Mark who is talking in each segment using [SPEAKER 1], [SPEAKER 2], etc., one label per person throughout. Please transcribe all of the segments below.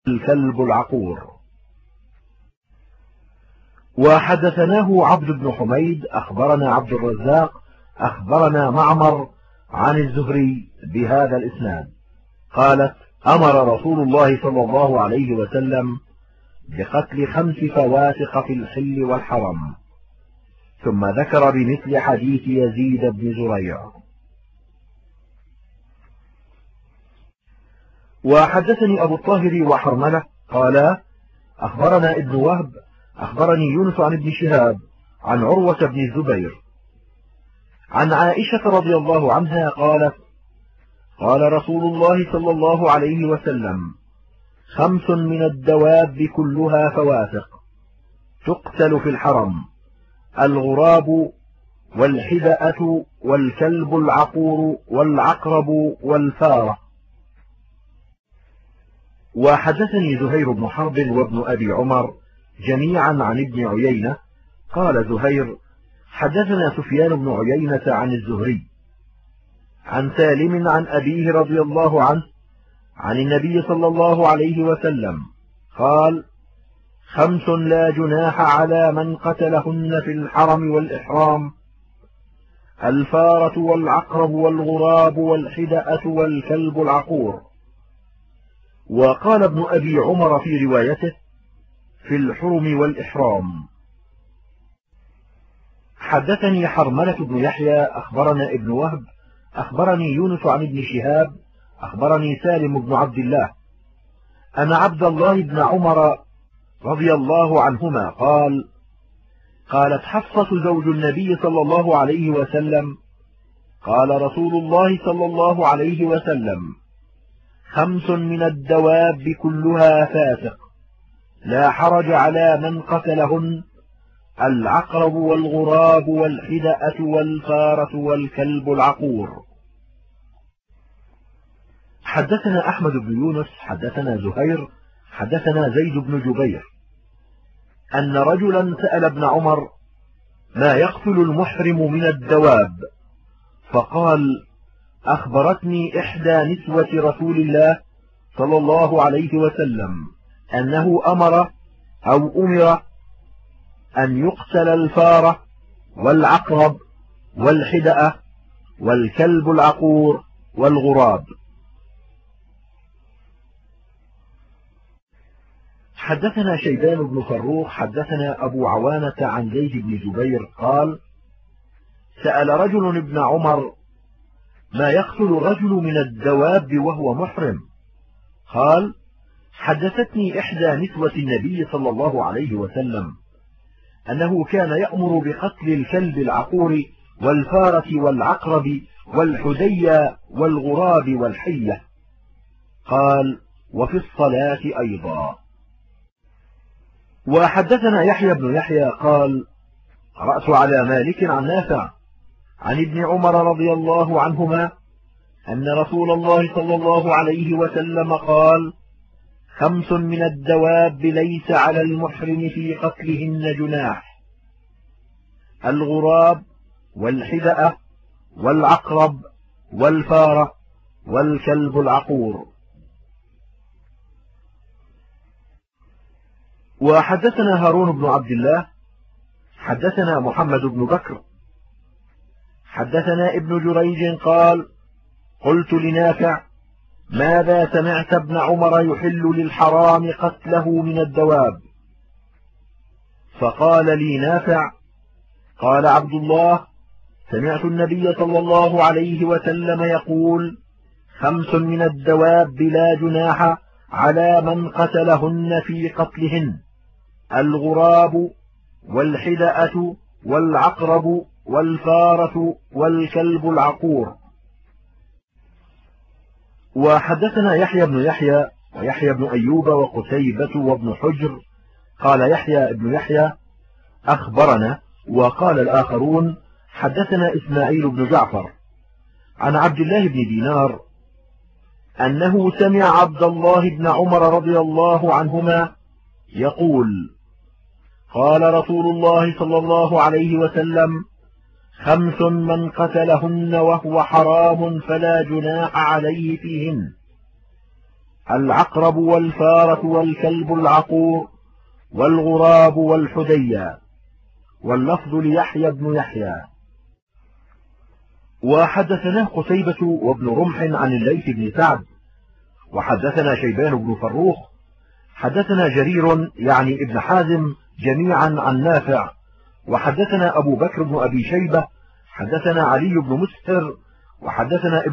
[SPEAKER 1] الكلب العقور. وحدثناه عبد بن حميد أخبرنا عبد الرزاق أخبرنا معمر عن الزهري بهذا الإسناد قالت: أمر رسول الله صلى الله عليه وسلم بقتل 5 فواسق في الحل والحرم، ثم ذكر بمثل حديث يزيد بن زريع. وحدثني أبو الطاهر وحرملة قالا: أخبرنا ابن وهب أخبرني يونس عن ابن شهاب عن عروة بن الزبير عن عائشة رضي الله عنها قالت: قال رسول الله صلى الله عليه وسلم: 5 من الدواب كلها فواسق تقتل في الحرم: الغراب والحدأة والكلب العقور والعقرب والفارة. وحدثني زهير بن حرب وابن أبي عمر جميعا عن ابن عيينة قال زهير: حدثنا سفيان بن عيينة عن الزهري عن سالم عن أبيه رضي الله عنه عن النبي صلى الله عليه وسلم قال: 5 لا جناح على من قتلهن في الحرم والإحرام: الفارة والعقرب والغراب والحدأة والكلب العقور. وقال ابن أبي عمر في روايته: في الحرم والإحرام. حدثني حرملة بن يحيى أخبرنا ابن وهب أخبرني يونس عن ابن شهاب أخبرني سالم بن عبد الله أن عبد الله بن عمر رضي الله عنهما قال: قالت حفصة زوج النبي صلى الله عليه وسلم: قال رسول الله صلى الله عليه وسلم: 5 من الدواب كلها فاسق لا حرج على من قتلهن: العقرب والغراب والحدأة والفارة والكلب العقور. حدثنا أحمد بن يونس حدثنا زهير حدثنا زيد بن جبير أن رجلا سأل ابن عمر: ما يقتل المحرم من الدواب؟ فقال: أخبرتني إحدى نسوة رسول الله صلى الله عليه وسلم أنه أمر أو أمر أن يقتل الفارة والعقرب والحدأة والكلب العقور والغراب. حدثنا شيبان بن فروخ حدثنا أبو عوانة عن زيد بن جبير قال: سأل رجل ابن عمر: ما يقتل الرجل من الدواب وهو محرم؟ قال: حدثتني إحدى نسوة النبي صلى الله عليه وسلم أنه كان يأمر بقتل الكلب العقور والفارة والعقرب والحدية والغراب والحية. قال: وفي الصلاة أيضا. وحدثنا يحيى بن يحيى قال: قرأت على مالك عن نافع عن ابن عمر رضي الله عنهما أن رسول الله صلى الله عليه وسلم قال: 5 من الدواب ليس على المحرم في قتلهن جناح: الغراب والحدأة والعقرب والفارة والكلب العقور. وحدثنا هارون بن عبد الله حدثنا محمد بن بكر حدثنا ابن جريج قال: قلت لنافع: ماذا سمعت ابن عمر يحل للحرام قتله من الدواب؟ فقال لي نافع: قال عبد الله: سمعت النبي صلى الله عليه وسلم يقول: 5 من الدواب لا جناح على من قتلهن في قتلهن: الغراب والحدأة والعقرب والفارة والكلب العقور. وحدثنا يحيى بن يحيى ويحيى بن أيوب وقتيبة وابن حجر قال يحيى بن يحيى: أخبرنا، وقال الآخرون: حدثنا إسماعيل بن جعفر عن عبد الله بن دينار أنه سمع عبد الله بن عمر رضي الله عنهما يقول: قال رسول الله صلى الله عليه وسلم: 5 من قتلهن وهو حرام فلا جناح عليه فيهن: العقرب والفارة والكلب العقور والغراب والحديا. واللفظ ليحيى بن يحيى. وحدثنا قتيبة وابن رمح عن الليث بن سعد وحدثنا شيبان بن فروخ حدثنا جرير يعني ابن حازم جميعا عن نافع وحدثنا أبو بكر بن أبي شيبة حدثنا علي بن مسهر وحدثنا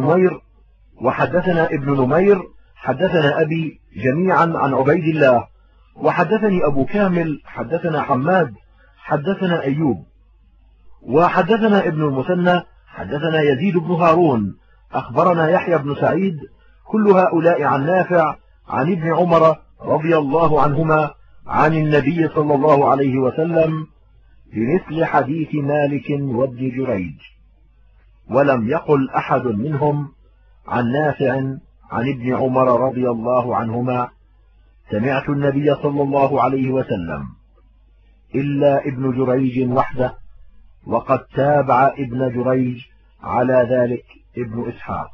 [SPEAKER 1] ابن نمير حدثنا أبي جميعا عن عبيد الله وحدثني أبو كامل حدثنا حماد حدثنا أيوب وحدثنا ابن المثنى حدثنا يزيد بن هارون أخبرنا يحيى بن سعيد كل هؤلاء عن نافع عن ابن عمر رضي الله عنهما عن النبي صلى الله عليه وسلم بمثل حديث مالك وابن جريج. ولم يقل أحد منهم عن نافع عن ابن عمر رضي الله عنهما سمعت النبي صلى الله عليه وسلم إلا ابن جريج وحده، وقد تابع ابن جريج على ذلك ابن إسحاق.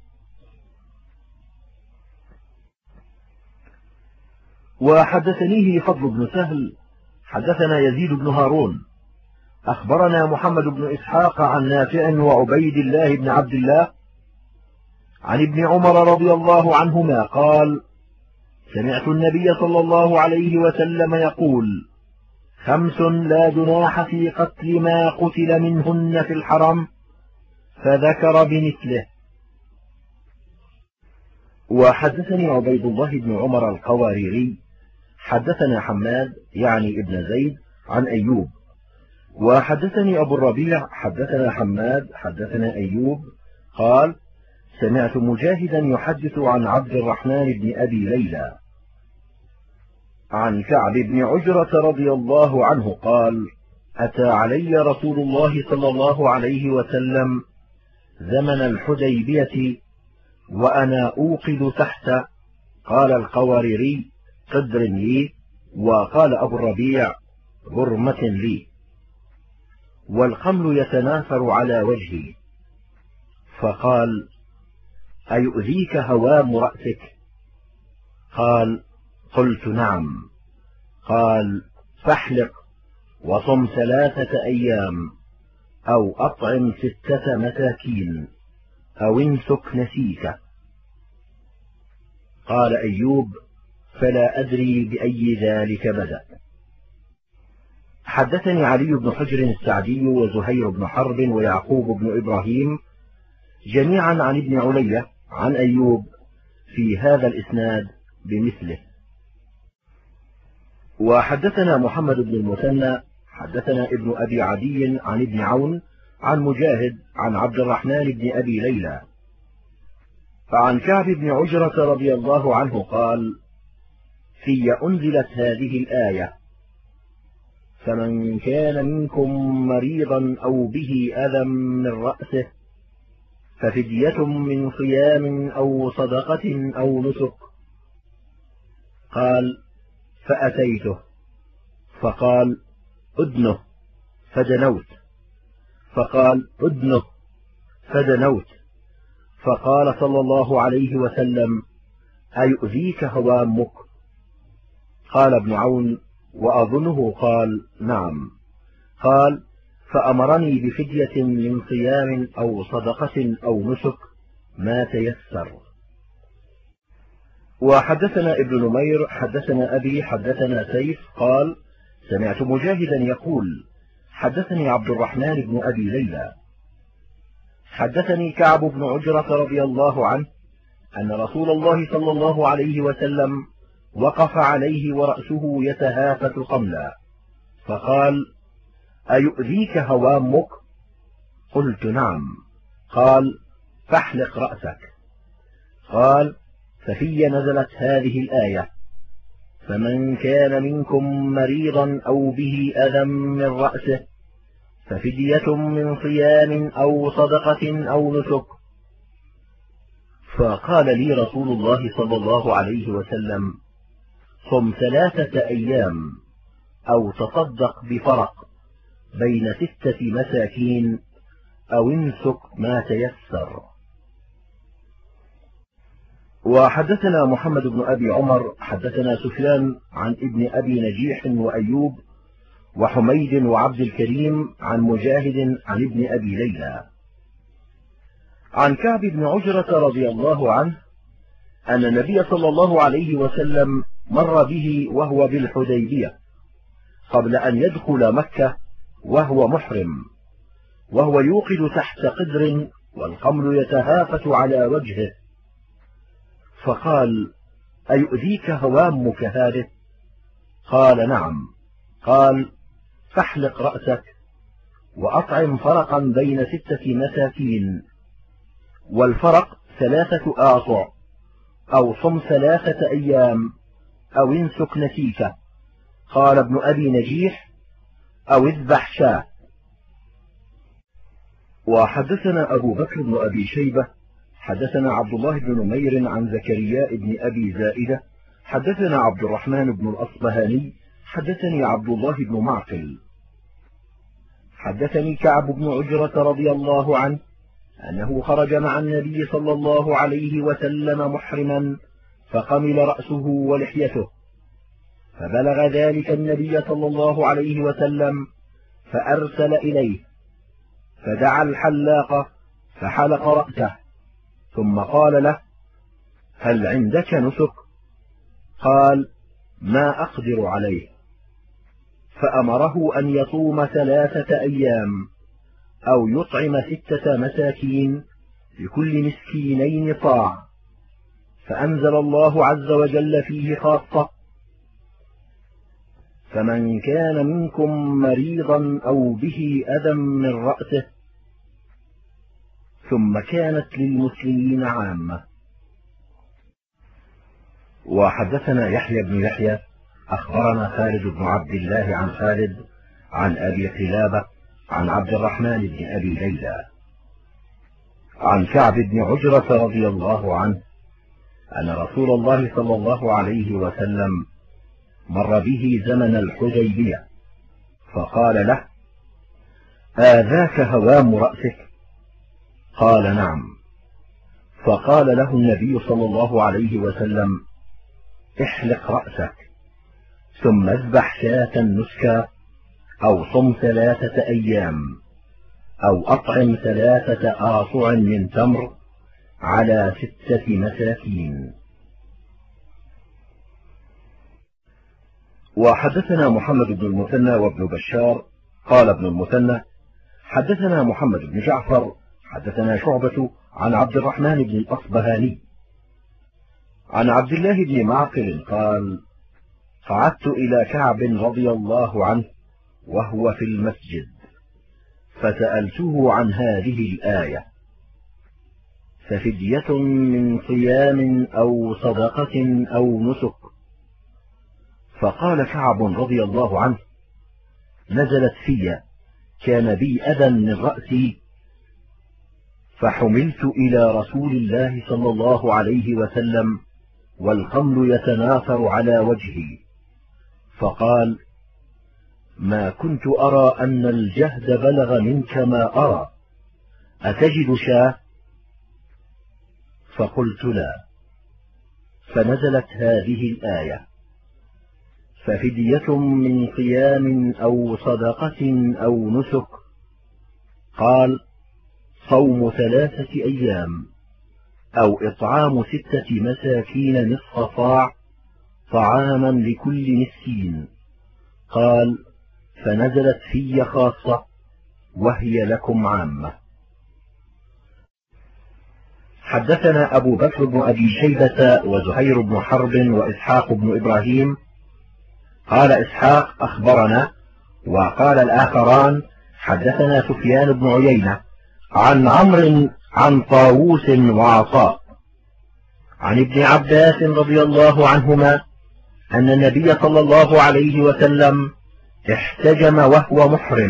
[SPEAKER 1] وحدثنيه فضل بن سهل حدثنا يزيد بن هارون أخبرنا محمد بن إسحاق عن نافع وعبيد الله بن عبد الله عن ابن عمر رضي الله عنهما قال سمعت النبي صلى الله عليه وسلم يقول 5 لا جناح في قتل ما قتل منهن في الحرم، فذكر بمثله. وحدثني عبيد الله بن عمر القواريري حدثنا حماد يعني ابن زيد عن أيوب وحدثني أبو الربيع حدثنا حماد حدثنا أيوب قال سمعت مجاهدا يحدث عن عبد الرحمن بن أبي ليلى عن كعب بن عجرة رضي الله عنه قال أتى علي رسول الله صلى الله عليه وسلم زمن الحديبية وأنا أوقد تحت، قال القواريري قدر لي، وقال أبو الربيع غرمة لي، والخمل يتناثر على وجهي، فقال أيؤذيك هوام رأسك؟ قال قلت نعم. قال فاحلق وصم 3 أيام أو أطعم 6 مساكين أو امسك نسيك. قال أيوب فلا أدري بأي ذلك بدأ. حدثني علي بن حجر السعدي وزهير بن حرب ويعقوب بن إبراهيم جميعا عن ابن علية عن أيوب في هذا الإسناد بمثله. وحدثنا محمد بن المثنى حدثنا ابن أبي عدي عن ابن عون عن مجاهد عن عبد الرحمن بن أبي ليلى فعن كعب بن عجرة رضي الله عنه قال في أنزلت هذه الآية فمن كان منكم مريضا أو به أذى من رأسه ففدية من صيام أو صدقة أو نسك. قال فأتيته فقال أدنه فدنوت، فقال أدنه فدنوت، فقال صلى الله عليه وسلم أيؤذيك هوامك؟ قال ابن عون وأظنه قال نعم. قال فأمرني بفدية من صيام أو صدقة أو نسك ما تيسر. وحدثنا ابن نمير حدثنا أبي حدثنا سيف قال سمعت مجاهدا يقول حدثني عبد الرحمن بن أبي ليلى حدثني كعب بن عجرة رضي الله عنه أن رسول الله صلى الله عليه وسلم وقف عليه ورأسه يتهافت قملا فقال أيؤذيك هوامك؟ قلت نعم. قال فاحلق رأسك. قال ففي نزلت هذه الآية فمن كان منكم مريضا أو به أذى من رأسه ففدية من صيام أو صدقة أو نسك. فقال لي رسول الله صلى الله عليه وسلم صم 3 أيام أو تصدق بفرق بين 6 مساكين أو امسك ما تيسر. وحدثنا محمد بن أبي عمر حدثنا سفيان عن ابن أبي نجيح وأيوب وحميد وعبد الكريم عن مجاهد عن ابن أبي ليلى عن كعب بن عجرة رضي الله عنه أن النبي صلى الله عليه وسلم مر به وهو بالحديبية قبل أن يدخل مكة وهو محرم، وهو يوقد تحت قدر والقمل يتهافت على وجهه، فقال: أيؤذيك هوامك هذه؟ قال: نعم. قال: فاحلق رأسك وأطعم فرقا بين 6 مساكين، والفرق 3 آصع، أو صم 3 أيام، أو انسك نسيكه. قال ابن أبي نجيح: أو اذبح شاة. وحدثنا أبو بكر بن أبي شيبة حدثنا عبد الله بن نمير عن زكريا بن أبي زائدة حدثنا عبد الرحمن بن الأصبهاني حدثني عبد الله بن معقل حدثني كعب بن عجرة رضي الله عنه أنه خرج مع النبي صلى الله عليه وسلم محرما، فقمل رأسه ولحيته، فبلغ ذلك النبي صلى الله عليه وسلم فأرسل إليه، فدعا الحلاق فحلق رأسه، ثم قال له: هل عندك نسك؟ قال: ما أقدر عليه. فأمره أن يصوم 3 أيام، أو يطعم 6 مساكين، لكل مسكينين صاع. فأنزل الله عز وجل فيه خاصة: فمن كان منكم مريضا أو به أذى من رأسه، ثم كانت للمسلمين عامة. وحدثنا يحيى بن يحيى أخبرنا خالد بن عبد الله عن خالد عن أبي قلابة عن عبد الرحمن بن أبي ليلى عن كعب بن عجرة رضي الله عنه أن رسول الله صلى الله عليه وسلم مر به زمن الحديبية، فقال له: آذاك هوام رأسك؟ قال: نعم. فقال له النبي صلى الله عليه وسلم: احلق رأسك، ثم اذبح شاة نسكا، أو صم 3 أيام، أو أطعم 3 آصع من تمر على 6 مساكين. وحدثنا محمد بن المثنى وابن بشار قال ابن المثنى: حدثنا محمد بن جعفر حدثنا شعبة عن عبد الرحمن بن الأصبهاني عن عبد الله بن معقل قال: قعدت إلى كعب رضي الله عنه وهو في المسجد، فسألته عن هذه الآية: ففدية من صيام أو صدقة أو نسك. فقال كعب رضي الله عنه: نزلت في، كان بي أذى من رأسي، فحملت إلى رسول الله صلى الله عليه وسلم والقمل يتناثر على وجهي، فقال: ما كنت أرى أن الجهد بلغ منك ما أرى، أتجد شاة؟ فقلت: لا. فنزلت هذه الآية: ففدية من صيام أو صدقة أو نسك. قال: صوم 3 أيام، أو إطعام 6 مساكين نصف صاع، طعاما لكل مسكين. قال: فنزلت في خاصة، وهي لكم عامة. حدثنا أبو بكر بن أبي شيبة وزهير بن حرب وإسحاق بن إبراهيم. قال إسحاق: أخبرنا. وقال الآخران: حدثنا سفيان بن عيينة عن عمرو عن طاووس وعطاء عن ابن عباس رضي الله عنهما أن النبي صلى الله عليه وسلم احتجم وهو محرم.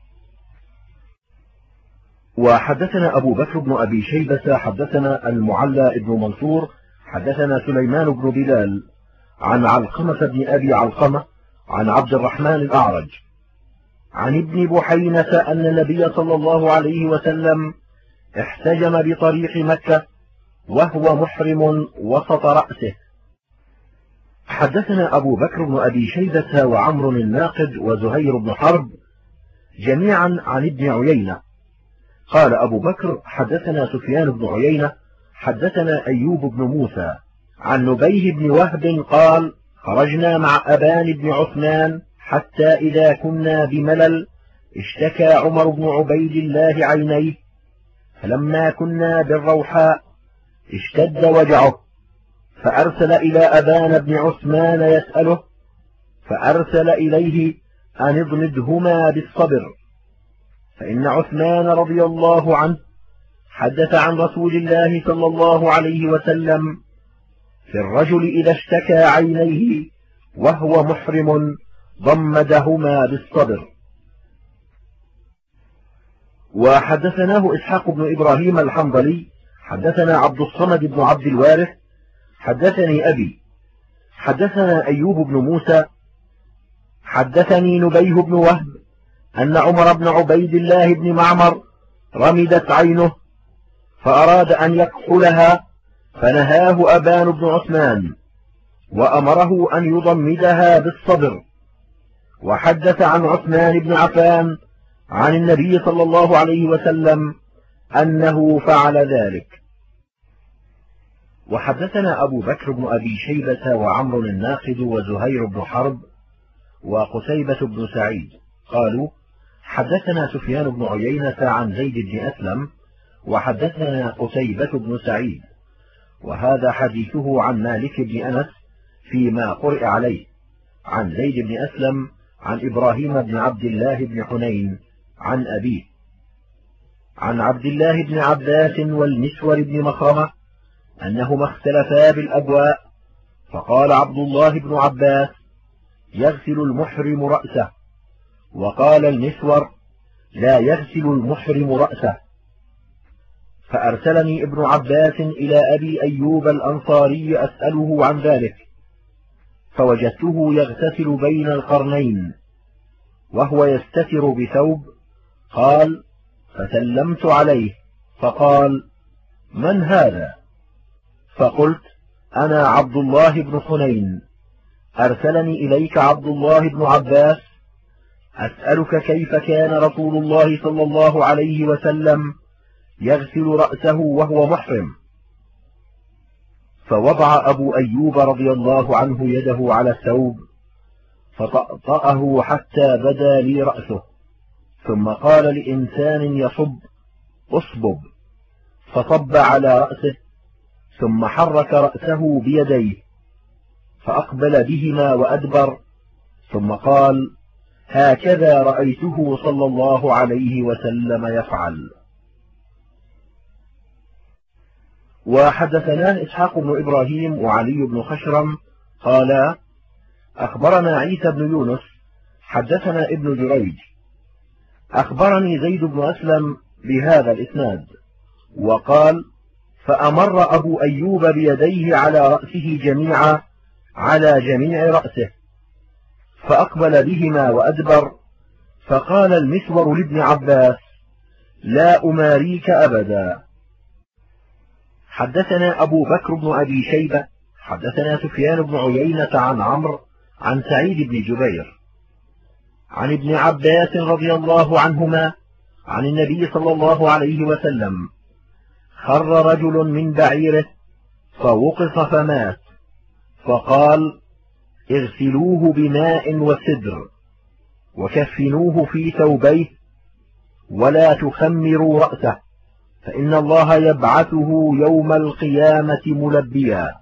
[SPEAKER 1] وحدثنا أبو بكر بن أبي شيبة حدثنا المعلى بن منصور حدثنا سليمان بن بلال عن علقمة بن أبي علقمة عن عبد الرحمن الأعرج عن ابن بحينة أن النبي صلى الله عليه وسلم احتجم بطريق مكة وهو محرم وسط رأسه. حدثنا أبو بكر بن أبي شيبة وعمر الناقد وزهير بن حرب جميعا عن ابن عيينة. قال أبو بكر حدثنا سفيان بن عيينة حدثنا أيوب بن موسى عن نبيه بن وهب قال خرجنا مع أبان بن عثمان حتى إذا كنا بملل اشتكى عمر بن عبيد الله عينيه، فلما كنا بالروحاء اشتد وجعه، فأرسل إلى أبان بن عثمان يسأله، فأرسل إليه أن اضمدهما بالصبر، فإن عثمان رضي الله عنه حدث عن رسول الله صلى الله عليه وسلم في الرجل إذا اشتكى عينيه وهو محرم ضمدهما بالصبر. وحدثناه إسحاق بن إبراهيم الحنظلي حدثنا عبد الصمد بن عبد الوارث حدثني أبي حدثنا أيوب بن موسى حدثني نبيه بن وهب أن عمر بن عبيد الله بن معمر رمدت عينه فأراد أن يكحلها، فنهاه أبان بن عثمان وأمره أن يضمدها بالصبر. وحدث عن عثمان بن عفان عن النبي صلى الله عليه وسلم أنه فعل ذلك. وحدثنا أبو بكر بن أبي شيبة وعمر الناقد وزهير بن حرب وقتيبة بن سعيد قالوا حدثنا سفيان بن عيينة عن زيد بن أسلم وحدثنا قتيبة بن سعيد، وهذا حديثه عن مالك بن أنس فيما قرئ عليه عن زيد بن أسلم عن إبراهيم بن عبد الله بن حنين عن أبيه عن عبد الله بن عباس والمسور بن مخرمة أنهما اختلفا بالأبواء، فقال عبد الله بن عباس يغسل المحرم رأسه، وقال المسور لا يغسل المحرم رأسه. فأرسلني ابن عباس إلى أبي أيوب الأنصاري أسأله عن ذلك، فوجدته يغتسل بين القرنين وهو يستتر بثوب. قال فسلمت عليه فقال من هذا؟ فقلت أنا عبد الله بن حنين، أرسلني إليك عبد الله بن عباس أسألك كيف كان رسول الله صلى الله عليه وسلم يغسل رأسه وهو محرم. فوضع أبو أيوب رضي الله عنه يده على الثوب فطأطأه حتى بدا لي رأسه، ثم قال لإنسان يصب اصبب، فصب على رأسه، ثم حرك رأسه بيديه فأقبل بهما وأدبر، ثم قال هكذا رأيته صلى الله عليه وسلم يفعل. وحدثناه إسحاق بن إبراهيم وعلي بن خشرم قالا أخبرنا عيسى بن يونس حدثنا ابن جريج أخبرني زيد بن أسلم بهذا الإسناد، وقال فأمر أبو أيوب بيديه على رأسه جميعا على جميع رأسه، فأقبل بهما وأدبر، فقال المسور لابن عباس لا أماريك أبدا. حدثنا أبو بكر بن أبي شيبة حدثنا سفيان بن عيينة عن عمرو عن سعيد بن جبير عن ابن عباس رضي الله عنهما عن النبي صلى الله عليه وسلم خر رجل من بعيره فوقف فمات، فقال اغسلوه بماء وسدر وكفنوه في ثوبيه ولا تخمروا رأسه، فإن الله يبعثه يوم القيامة ملبيا.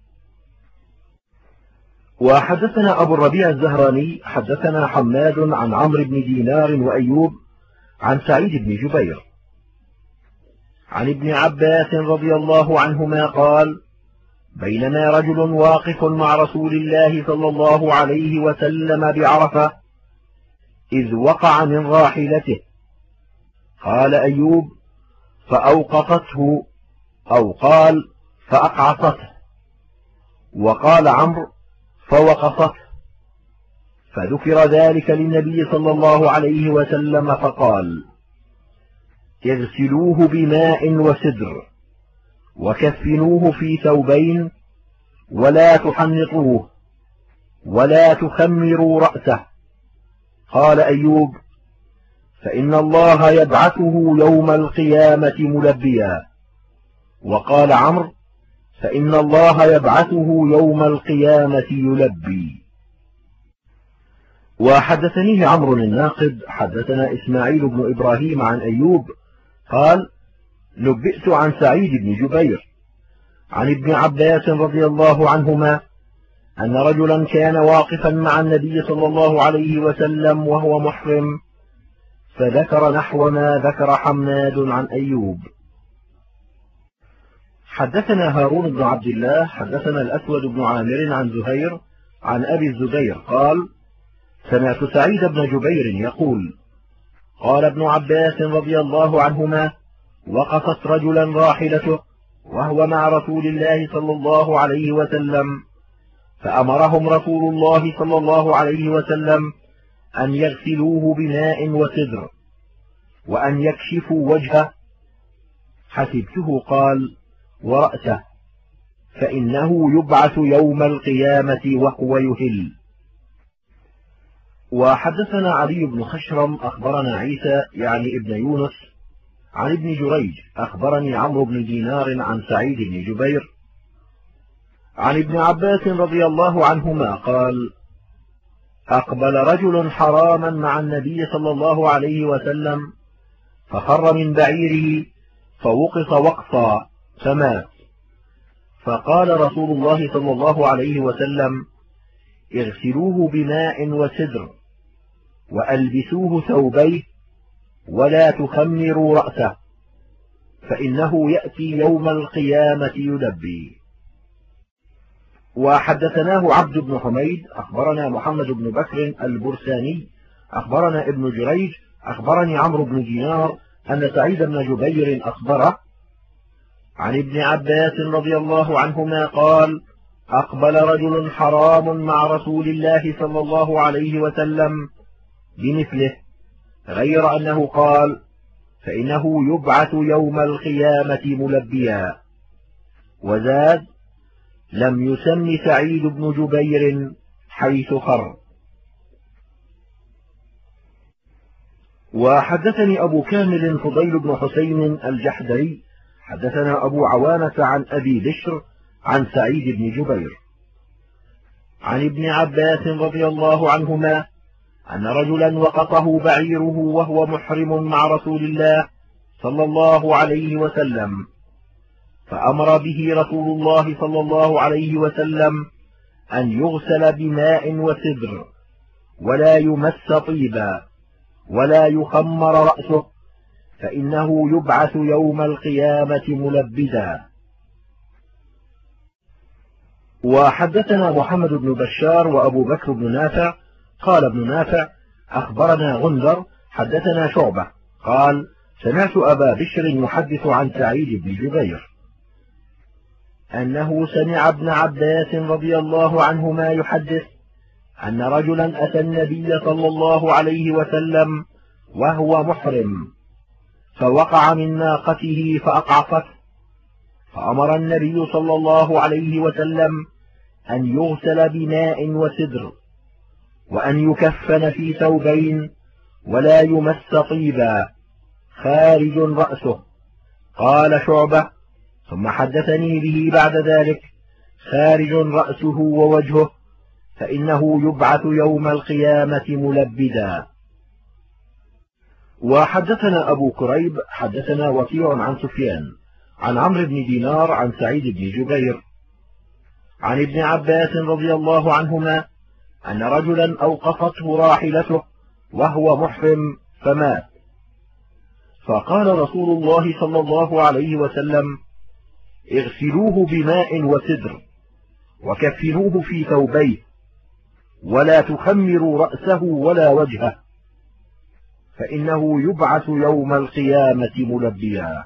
[SPEAKER 1] وحدثنا أبو الربيع الزهراني حدثنا حماد عن عمرو بن دينار وأيوب عن سعيد بن جبير عن ابن عباس رضي الله عنهما قال بينما رجل واقف مع رسول الله صلى الله عليه وسلم بعرفة إذ وقع من راحلته. قال أيوب فأوقفته، أو قال فأقعصته، وقال عمرو فوقفته، فذكر ذلك للنبي صلى الله عليه وسلم فقال اغسلوه بماء وسدر وكفنوه في ثوبين ولا تحنطوه ولا تخمروا رأسه. قال أيوب: فإن الله يبعثه يوم القيامة ملبيا. وقال عمرو: فإن الله يبعثه يوم القيامة يلبي. وحدثنيه عمرو الناقد حدثنا إسماعيل بن إبراهيم عن أيوب قال: نبئت عن سعيد بن جبير عن ابن عباس رضي الله عنهما أن رجلا كان واقفا مع النبي صلى الله عليه وسلم وهو محرم، فذكر نحو ما ذكر حماد عن أيوب. حدثنا هارون بن عبد الله حدثنا الأسود بن عامر عن زهير عن أبي الزبير قال: سمعت سعيد بن جبير يقول: قال ابن عباس رضي الله عنهما: وقفت رجلا راحلته وهو مع رسول الله صلى الله عليه وسلم، فأمرهم رسول الله صلى الله عليه وسلم أن يغسلوه بماء وسدر وأن يكشفوا وجهه. حسبته قال: ورأسه، فإنه يبعث يوم القيامة وهو يهل. وحدثنا علي بن خشرم أخبرنا عيسى يعني ابن يونس عن ابن جريج أخبرني عمرو بن دينار عن سعيد بن جبير عن ابن عباس رضي الله عنهما قال: أقبل رجل حراما مع النبي صلى الله عليه وسلم، فخر من بعيره فوقف وقفا فمات. فقال رسول الله صلى الله عليه وسلم: اغسلوه بماء وسدر وألبسوه ثوبيه ولا تخمروا رأسه، فإنه يأتي يوم القيامة يلبي. وحدثناه عبد بن حميد أخبرنا محمد بن بكر البرساني أخبرنا ابن جريج أخبرني عمرو بن دينار أن سعيد بن جبير أخبره عن ابن عباس رضي الله عنهما قال: أقبل رجل حرام مع رسول الله صلى الله عليه وسلم بمثله، غير أنه قال: فإنه يبعث يوم القيامة ملبيا. وزاد: لم يسم سعيد بن جبير حيث خر. وحدثني أبو كامل فضيل بن حسين الجحدري حدثنا أبو عوانة عن أبي بشر عن سعيد بن جبير عن ابن عباس رضي الله عنهما أن رجلا وقفه بعيره وهو محرم مع رسول الله صلى الله عليه وسلم، فأمر به رسول الله صلى الله عليه وسلم أن يغسل بماء وسدر ولا يمس طيبا ولا يخمر رأسه، فإنه يبعث يوم القيامة ملبدا. وحدثنا محمد بن بشار وأبو بكر بن نافع قال ابن نافع: أخبرنا غندر حدثنا شعبة قال: سمعت أبا بشر يحدث عن سعيد بن جبير أنه سمع ابن عباس رضي الله عنهما يحدث أن رجلا أتى النبي صلى الله عليه وسلم وهو محرم، فوقع من ناقته فأقعفته، فأمر النبي صلى الله عليه وسلم أن يغسل بماء وسدر وأن يكفن في ثوبين ولا يمس طيبا خارج رأسه. قال شعبة: ثم حدثني به بعد ذلك خارج رأسه ووجهه، فإنه يبعث يوم القيامة ملبدا. وحدثنا أبو كريب حدثنا وكيع عن سفيان عن عمرو بن دينار عن سعيد بن جبير عن ابن عباس رضي الله عنهما أن رجلا أوقفته راحلته وهو محرم فمات، فقال رسول الله صلى الله عليه وسلم: اغسلوه بماء وسدر وكفنوه في ثوبيه ولا تخمروا رأسه ولا وجهه، فإنه يبعث يوم القيامة ملبيا.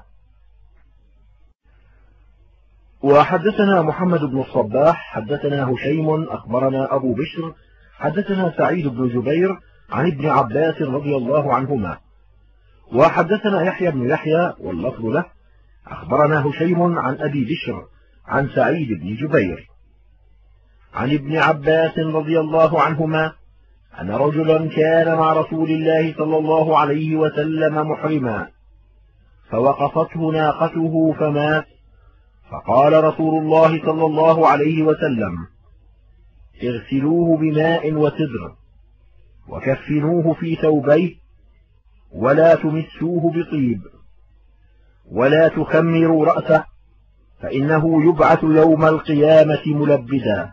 [SPEAKER 1] وحدثنا محمد بن الصباح حدثنا هشيم أخبرنا أبو بشر حدثنا سعيد بن جبير عن ابن عباس رضي الله عنهما. وحدثنا يحيى بن يحيى واللفظ له أخبرنا هشيم عن أبي بشر عن سعيد بن جبير عن ابن عباس رضي الله عنهما أن رجلا كان مع رسول الله صلى الله عليه وسلم محرما، فوقفته ناقته فمات، فقال رسول الله صلى الله عليه وسلم: اغسلوه بماء وسدر، وكفنوه في ثوبيه، ولا تمسوه بطيب، ولا تخمروا رأسه، فإنه يبعث يوم القيامة ملبدا.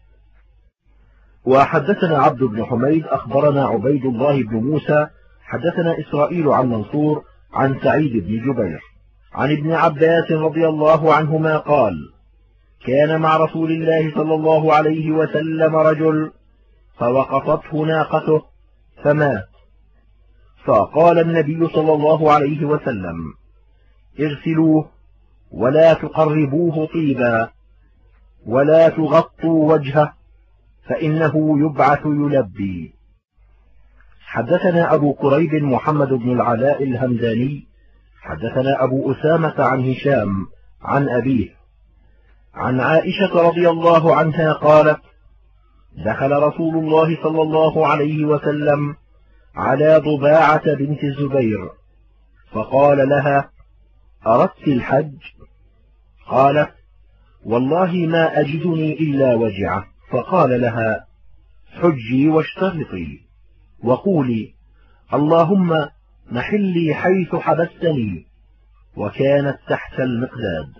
[SPEAKER 1] وحدثنا عبد بن حميد أخبرنا عبيد الله بن موسى حدثنا إسرائيل عن منصور عن سعيد بن جبير عن ابن عباس رضي الله عنهما قال: كان مع رسول الله صلى الله عليه وسلم رجل فوقفته ناقته فمات، فقال النبي صلى الله عليه وسلم: اغسلوه ولا تقربوه طيبا، ولا تغطوا وجهه، فإنه يبعث يلبي. حدثنا أبو كريب محمد بن العلاء الهمداني حدثنا أبو أسامة عن هشام عن أبيه عن عائشة رضي الله عنها قالت: دخل رسول الله صلى الله عليه وسلم على ضباعة بنت الزبير فقال لها: أردت الحج؟ قالت: والله ما أجدني إلا وجعه. فقال لها: حجي واشترطي، وقولي: اللهم محلي حيث حبستني. وكانت تحت المقداد.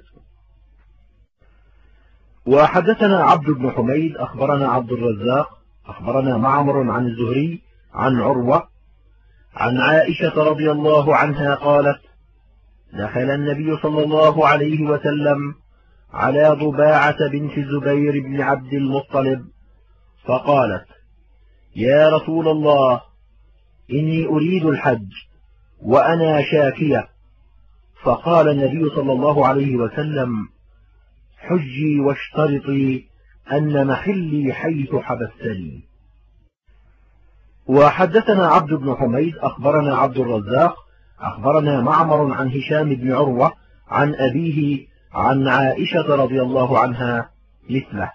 [SPEAKER 1] وحدثنا عبد بن حميد أخبرنا عبد الرزاق أخبرنا معمر عن الزهري عن عروة عن عائشة رضي الله عنها قالت: دخل النبي صلى الله عليه وسلم على ضباعة بنت الزبير بن عبد المطلب فقالت: يا رسول الله، إني أريد الحج وأنا شاكية. فقال النبي صلى الله عليه وسلم: حجي واشترطي أن محلي حيث حبستني. وحدثنا عبد بن حميد أخبرنا عبد الرزاق أخبرنا معمر عن هشام بن عروة عن أبيه عن عائشة رضي الله عنها مثله.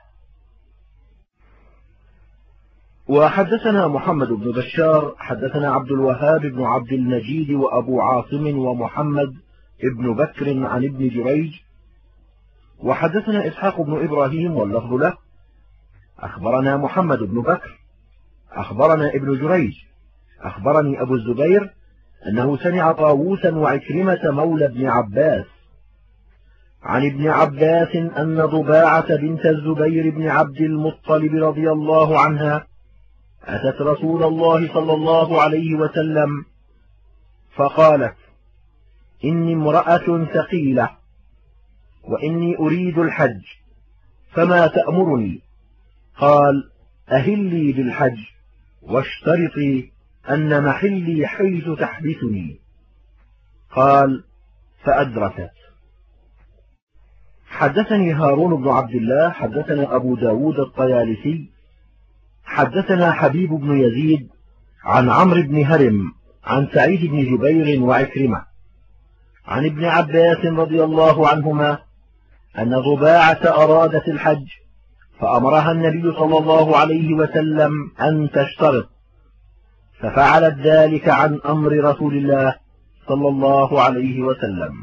[SPEAKER 1] وحدثنا محمد بن بشار حدثنا عبد الوهاب بن عبد المجيد وأبو عاصم ومحمد ابن بكر عن ابن جريج. وحدثنا إسحاق بن إبراهيم واللفظ له أخبرنا محمد بن بكر أخبرنا ابن جريج أخبرني أبو الزبير أنه سمع طاووسا وعكرمة مولى ابن عباس عن ابن عباس أن ضباعة بنت الزبير بن عبد المطلب رضي الله عنها أتت رسول الله صلى الله عليه وسلم فقالت: إني امرأة ثقيلة وإني أريد الحج، فما تأمرني؟ قال: أهلي بالحج واشترطي أن محلي حيث تحبسني. قال: فأدركت. حدثني هارون بن عبد الله حدثنا أبو داود الطيالسي حدثنا حبيب بن يزيد عن عمرو بن هرم عن سعيد بن جبير وعكرمة عن ابن عباس رضي الله عنهما أن ضباعة أرادت الحج فأمرها النبي صلى الله عليه وسلم أن تشترط، ففعلت ذلك عن أمر رسول الله صلى الله عليه وسلم.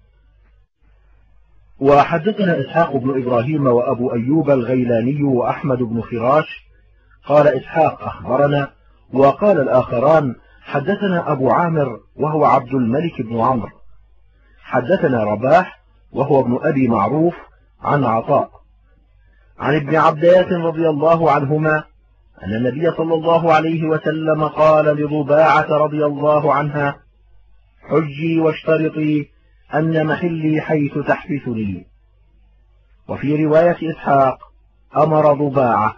[SPEAKER 1] وحدثنا إسحاق بن إبراهيم وأبو أيوب الغيلاني وأحمد بن فراش قال إسحاق أخبرنا، وقال الآخران حدثنا أبو عامر وهو عبد الملك بن عمرو حدثنا رباح وهو ابن أبي معروف عن عطاء عن ابن عباس رضي الله عنهما أن النبي صلى الله عليه وسلم قال لضباعة رضي الله عنها: حجي واشترطي أن محلي حيث تحبسني. وفي رواية إسحاق: أمر ضباعة.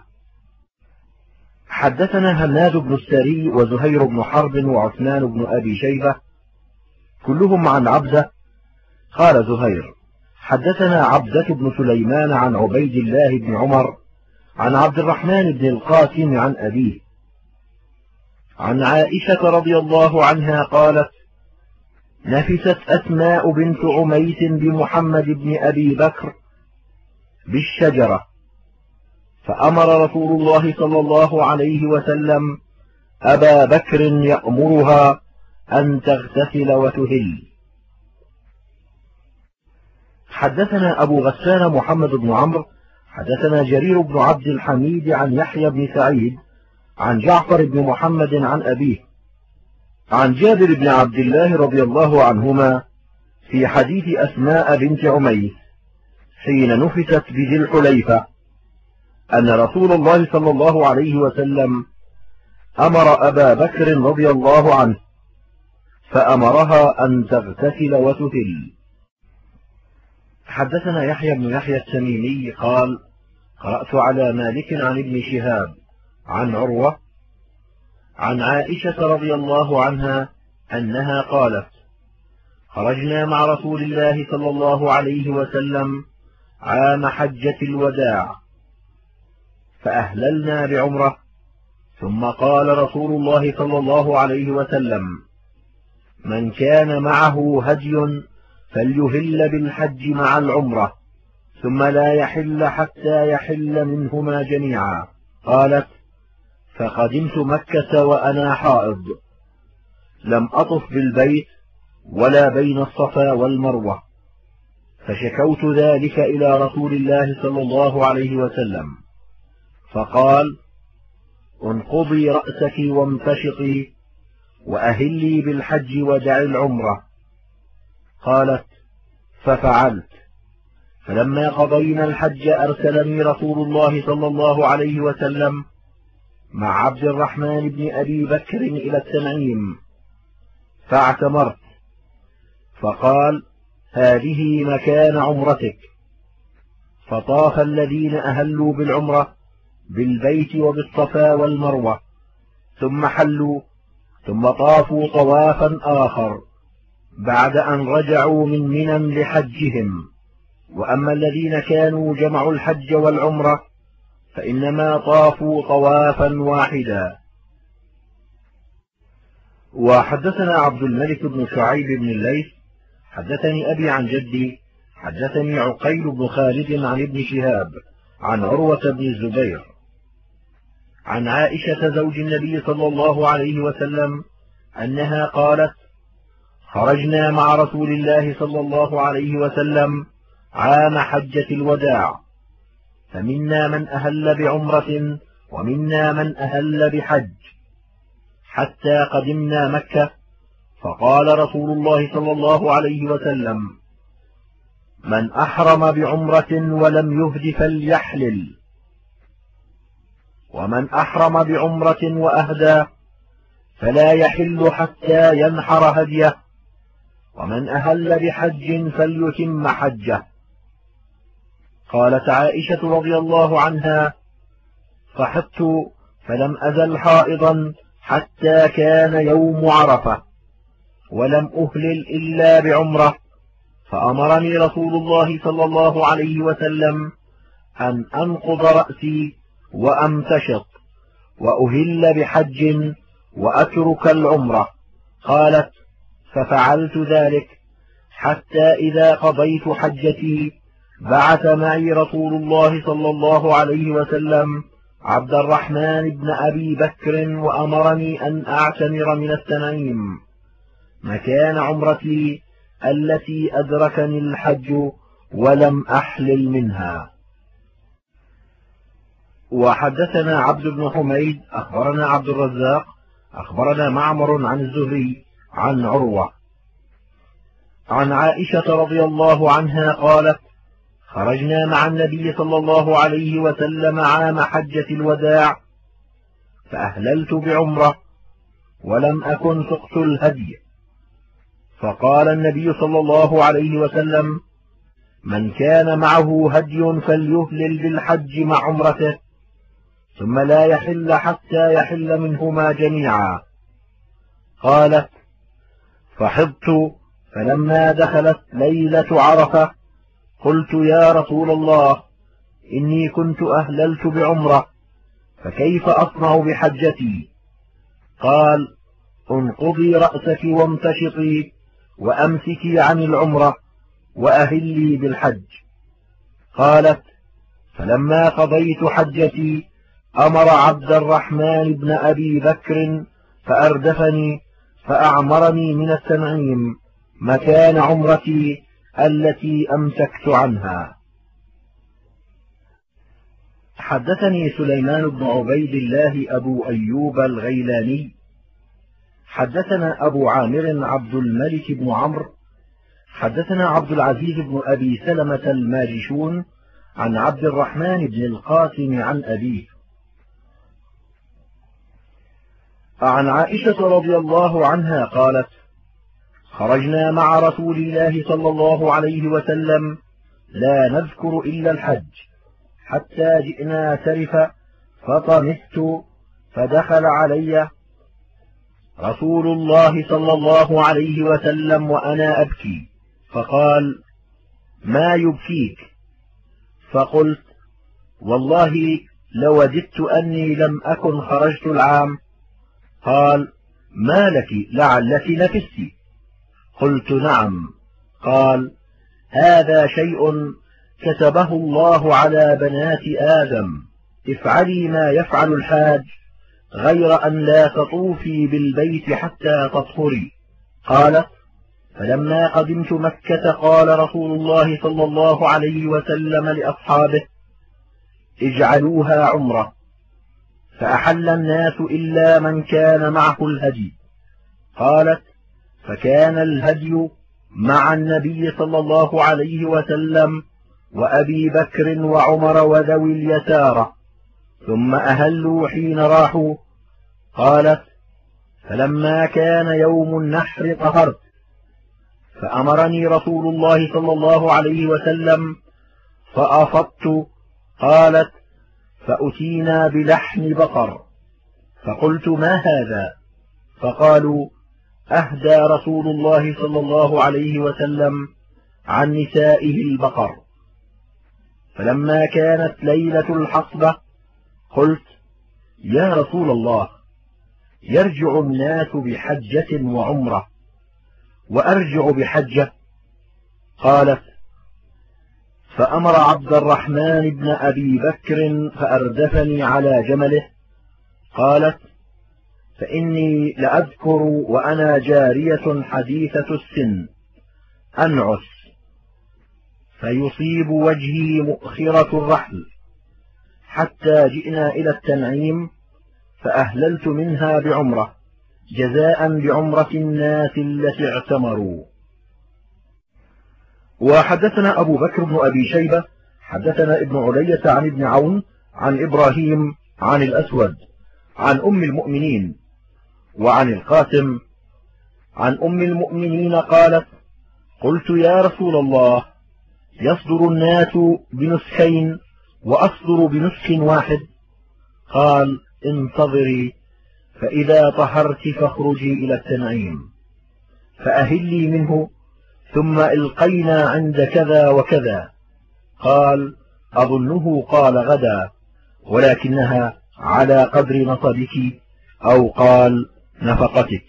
[SPEAKER 1] حدثنا هناد بن السري وزهير بن حرب وعثمان بن أبي شيبة كلهم عن عبدة. قال زهير: حدثنا عبدة بن سليمان عن عبيد الله بن عمر عن عبد الرحمن بن القاسم عن أبيه عن عائشة رضي الله عنها قالت: نفست أسماء بنت عميس بمحمد بن أبي بكر بالشجرة، فأمر رسول الله صلى الله عليه وسلم أبا بكر يأمرها أن تغتسل وتهل. حدثنا أبو غسان محمد بن عمرو حدثنا جرير بن عبد الحميد عن يحيى بن سعيد عن جعفر بن محمد عن أبيه عن جابر بن عبد الله رضي الله عنهما في حديث أسماء بنت عميس حين نفست بذي الحليفة أن رسول الله صلى الله عليه وسلم أمر أبا بكر رضي الله عنه فأمرها أن تغتسل وتهل. حدثنا يحيى بن يحيى التميمي قال قرأت على مالك عن ابن شهاب عن عروة عن عائشة رضي الله عنها أنها قالت خرجنا مع رسول الله صلى الله عليه وسلم عام حجة الوداع فأهللنا بعمرة، ثم قال رسول الله صلى الله عليه وسلم من كان معه هدي فليهل بالحج مع العمرة ثم لا يحل حتى يحل منهما جميعا. قالت فقدمت مكة وأنا حائض لم أطف بالبيت ولا بين الصفا والمروة، فشكوت ذلك إلى رسول الله صلى الله عليه وسلم فقال انقضي رأسك وامتشطي وأهلي بالحج ودع العمرة. قالت ففعلت، فلما قضينا الحج أرسلني رسول الله صلى الله عليه وسلم مع عبد الرحمن بن أبي بكر إلى التنعيم فاعتمرت، فقال هذه مكان عمرتك، فطاف الذين أهلوا بالعمرة بالبيت وبالصفا والمروة ثم حلوا ثم طافوا طوافا آخر بعد أن رجعوا من منى لحجهم. وأما الذين كانوا جمعوا الحج والعمرة فإنما طافوا طوافا واحدا. وحدثنا عبد الملك بن شعيب بن الليث حدثني أبي عن جدي حدثني عقيل بن خالد عن ابن شهاب عن عروة بن الزبير عن عائشة زوج النبي صلى الله عليه وسلم أنها قالت خرجنا مع رسول الله صلى الله عليه وسلم عام حجة الوداع فمنا من أهل بعمرة ومنا من أهل بحج حتى قدمنا مكة، فقال رسول الله صلى الله عليه وسلم من أحرم بعمرة ولم يهد فليحلل، ومن أحرم بعمرة وأهدى فلا يحل حتى ينحر هديه، ومن أهل بحج فليتم حجه. قالت عائشة رضي الله عنها فحدت فلم أزل حائضا حتى كان يوم عرفة ولم أهلل إلا بعمرة، فأمرني رسول الله صلى الله عليه وسلم أن أنقض رأسي وأمتشط وأهل بحج وأترك العمرة. قالت ففعلت ذلك حتى إذا قضيت حجتي بعث معي رسول الله صلى الله عليه وسلم عبد الرحمن بن أبي بكر وأمرني أن أعتمر من التنعيم مكان عمرتي التي أدركني الحج ولم أحلل منها. وحدثنا عبد بن حميد أخبرنا عبد الرزاق أخبرنا معمر عن الزهري عن عروة عن عائشة رضي الله عنها قالت خرجنا مع النبي صلى الله عليه وسلم عام حجة الوداع فأهللت بعمرة ولم أكن سقت الهدي، فقال النبي صلى الله عليه وسلم من كان معه هدي فليهلل بالحج مع عمرته ثم لا يحل حتى يحل منهما جميعا. قالت فحضت، فلما دخلت ليلة عرفة قلت يا رسول الله إني كنت أهللت بعمرة فكيف أصنع بحجتي؟ قال انقضي رأسك وامتشطي وأمسكي عن العمرة وأهلي بالحج. قالت: فلما قضيت حجتي أمر عبد الرحمن بن أبي بكر فأردفني فأعمرني من التنعيم مكان عمرتي التي أمسكت عنها. حدثني سليمان بن عبيد الله أبو أيوب الغيلاني حدثنا أبو عامر عبد الملك بن عمرو حدثنا عبد العزيز بن أبي سلمة الماجشون عن عبد الرحمن بن القاسم عن أبيه عن عائشة رضي الله عنها قالت: خرجنا مع رسول الله صلى الله عليه وسلم لا نذكر إلا الحج حتى جئنا سرف فطمست فدخل علي رسول الله صلى الله عليه وسلم وأنا أبكي فقال: ما يبكيك؟ فقلت: والله لوددت أني لم أكن خرجت العام. قال: ما لك لعلك نفست؟ قلت: نعم. قال: هذا شيء كتبه الله على بنات آدم، افعلي ما يفعل الحاج غير أن لا تطوفي بالبيت حتى تطهري. قالت: فلما قدمت مكة قال رسول الله صلى الله عليه وسلم لأصحابه: اجعلوها عمرة، فأحل الناس إلا من كان معه الهدي. قالت: فكان الهدي مع النبي صلى الله عليه وسلم وأبي بكر وعمر وذوي اليسارة، ثم أهلوا حين راحوا. قالت: فلما كان يوم النحر طهرت، فأمرني رسول الله صلى الله عليه وسلم فأفضت. قالت: فأتينا بلحم بقر، فقلت: ما هذا؟ فقالوا: أهدى رسول الله صلى الله عليه وسلم عن نسائه البقر. فلما كانت ليلة الحصبة قلت: يا رسول الله، يرجع الناس بحجة وعمرة وأرجع بحجة. قالت: فأمر عبد الرحمن بن أبي بكر فأردفني على جمله. قالت: فإني لأذكر وأنا جارية حديثة السن أنعس فيصيب وجهي مؤخرة الرحل، حتى جئنا إلى التنعيم فأهللت منها بعمرة جزاء بعمرة الناس التي اعتمروا. وحدثنا أبو بكر بن أبي شيبة حدثنا ابن علية عن ابن عون عن إبراهيم عن الأسود عن أم المؤمنين وعن القاسم عن أم المؤمنين قالت: قلت: يا رسول الله، يصدر الناس بنسكين وأصدر بنسك واحد. قال: انتظري، فإذا طهرت فاخرجي إلى التنعيم فأهلي منه، ثم القينا عند كذا وكذا. قال: أظنه قال غدا، ولكنها على قدر نصبك، أو قال نفقتك.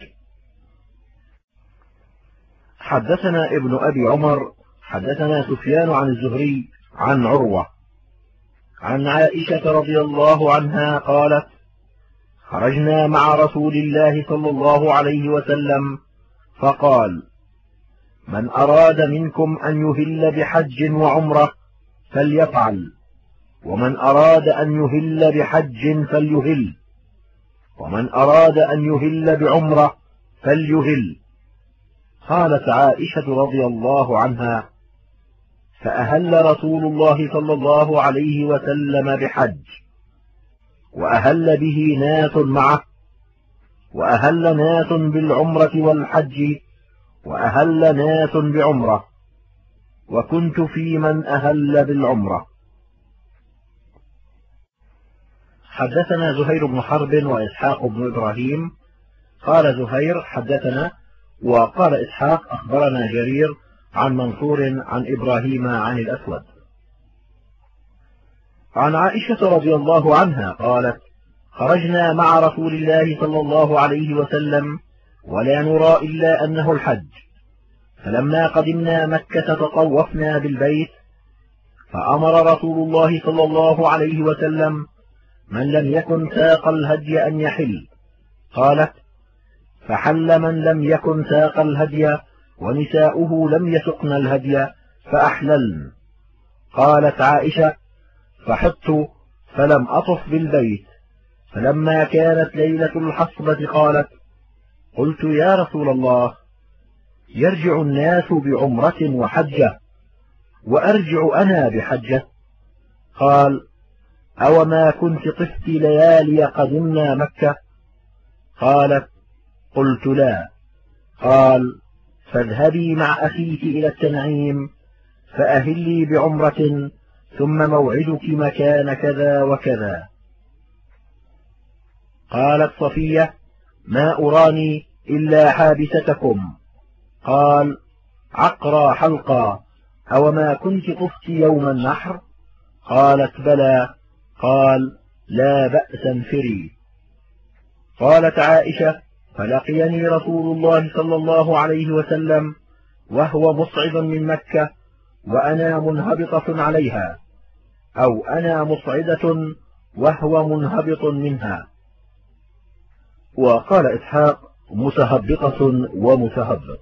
[SPEAKER 1] حدثنا ابن أبي عمر حدثنا سفيان عن الزهري عن عروة عن عائشة رضي الله عنها قالت: خرجنا مع رسول الله صلى الله عليه وسلم فقال: من أراد منكم أن يهل بحج وعمرة فليفعل، ومن أراد أن يهل بحج فليهل، ومن أراد أن يهل بعمرة فليهل. قالت عائشة رضي الله عنها: فأهل رسول الله صلى الله عليه وسلم بحج، وأهل به ناس معه، وأهل ناس بالعمرة والحج، وأهل ناس بعمرة، وكنت في من أهل بالعمرة. حدثنا زهير بن حرب وإسحاق بن إبراهيم. قال زهير: حدثنا، وقال إسحاق: أخبرنا جرير عن منصور عن إبراهيم عن الأسود. عن عائشة رضي الله عنها قالت: خرجنا مع رسول الله صلى الله عليه وسلم ولا نرى إلا أنه الحج، فلما قدمنا مكة تطوفنا بالبيت، فأمر رسول الله صلى الله عليه وسلم من لم يكن ساق الهدي أن يحل. قالت: فحل من لم يكن ساق الهدي ونساؤه لم يسقن الهدي فأحللن. قالت عائشة: فحطت فلم أطف بالبيت، فلما كانت ليلة الحصبة قالت: قلت يا رسول الله، يرجع الناس بعمرة وحجة وأرجع أنا بحجة؟ قال: أوما كنت طفت ليالي قدمنا مكة؟ قالت: قلت لا. قال: فاذهبي مع أخيك إلى التنعيم فأهلي بعمرة ثم موعدك مكان كذا وكذا. قالت صفية: ما أراني إلا حابستكم. قال: عقرى حلقا، أوما كنت طفت يوم النحر؟ قالت: بلى. قال: لا بأس، انفري. قالت عائشة: فلقيني رسول الله صلى الله عليه وسلم وهو مصعد من مكة وأنا منهبطة عليها، أو أنا مصعدة وهو منهبط منها. وقال إسحاق: متهبطة ومتهبط.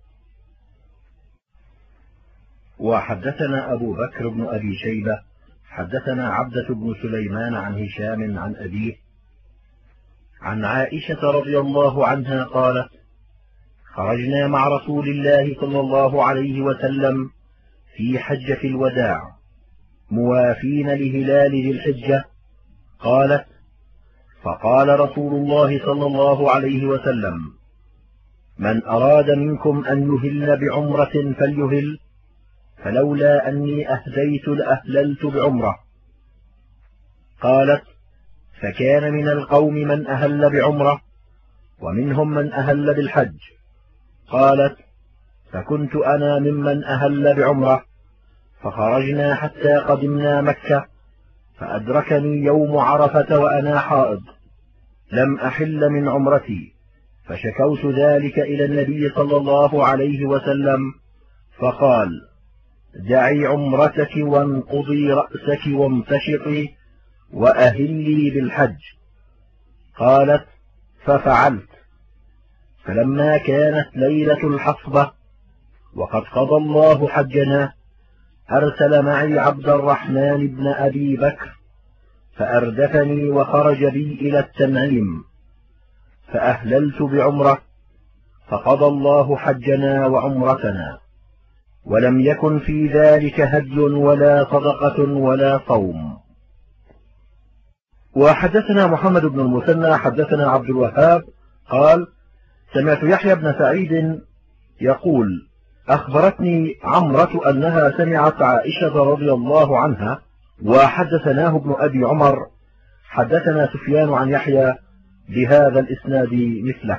[SPEAKER 1] وحدثنا أبو بكر بن أبي شيبة حدثنا عبدة بن سليمان عن هشام عن أبيه عن عائشة رضي الله عنها قالت: خرجنا مع رسول الله صلى الله عليه وسلم في حجة الوداع موافين لهلال ذي الحجة. قالت: فقال رسول الله صلى الله عليه وسلم: من أراد منكم أن يهل بعمرة فليهل، فلولا أني أهديت لأهللت بعمرة. قالت: فكان من القوم من أهل بعمرة ومنهم من أهل بالحج. قالت: فكنت أنا ممن أهل بعمرة، فخرجنا حتى قدمنا مكة، فأدركني يوم عرفة وأنا حائض لم أحل من عمرتي، فشكوت ذلك إلى النبي صلى الله عليه وسلم، فقال: دعي عمرتك وانقضي رأسك وامتشطي وأهلي بالحج. قالت: ففعلت. فلما كانت ليلة الحصبة وقد قضى الله حجنا، أرسل معي عبد الرحمن بن أبي بكر فأردفني وخرج بي إلى التنعيم، فأهللت بعمرة، فقضى الله حجنا وعمرتنا، ولم يكن في ذلك هدي ولا صدقة ولا صوم. وحدثنا محمد بن المثنى حدثنا عبد الوهاب قال: سمعت يحيى بن سعيد يقول: أخبرتني عمرة أنها سمعت عائشة رضي الله عنها. وحدثناه ابن أبي عمر حدثنا سفيان عن يحيى بهذا الإسناد مثله.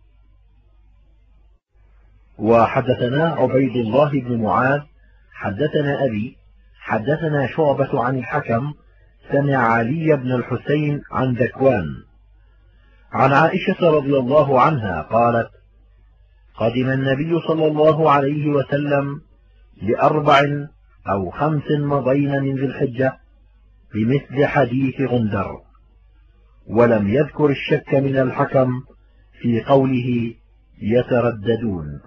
[SPEAKER 1] وحدثنا عبيد الله بن معاذ حدثنا أبي حدثنا شعبة عن الحكم سمع علي بن الحسين عن ذكوان عن عائشة رضي الله عنها قالت: قدم النبي صلى الله عليه وسلم ل4 أو 5 مضين من ذي الحجة بمثل حديث غندر، ولم يذكر الشك من الحكم في قوله يترددون.